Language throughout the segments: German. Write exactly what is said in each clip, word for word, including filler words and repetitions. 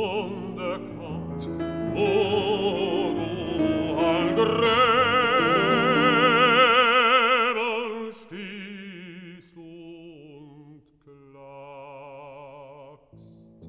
Stunde kommt, wo du an Gräbern stehst und klagst.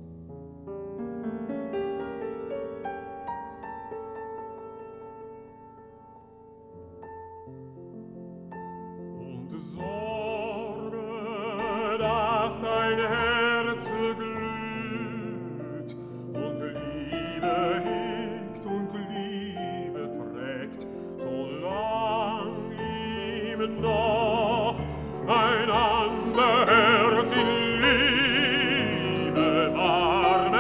Und Sorge, dass dein Herz glüht und Liebe hegt und Liebe trägt, solang ihm noch ein ander Herz in Liebe warm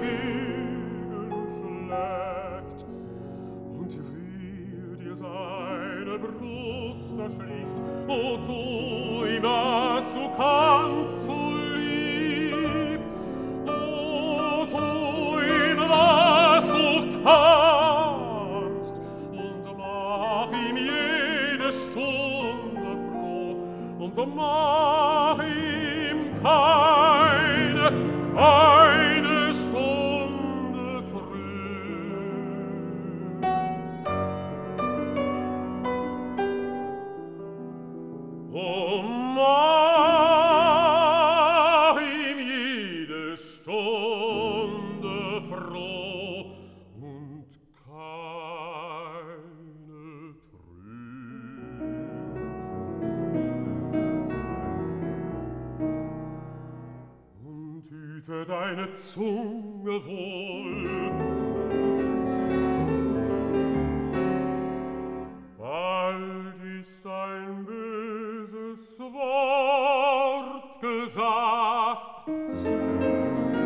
entgegenschlägt und wie dir seine Brust erschließt, o tu ihm, was du kannst, so lieb, o tu ihm, was du kannst, und mach ihm jede Stunde froh, und mach ihm keine, keine Stunde trüb. O mach ihm jede Stunde froh und keine trüb. Und hüte deine Zunge wohl, bald ist ein böses Wort gesagt.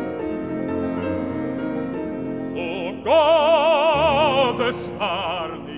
O Gottes Warnung,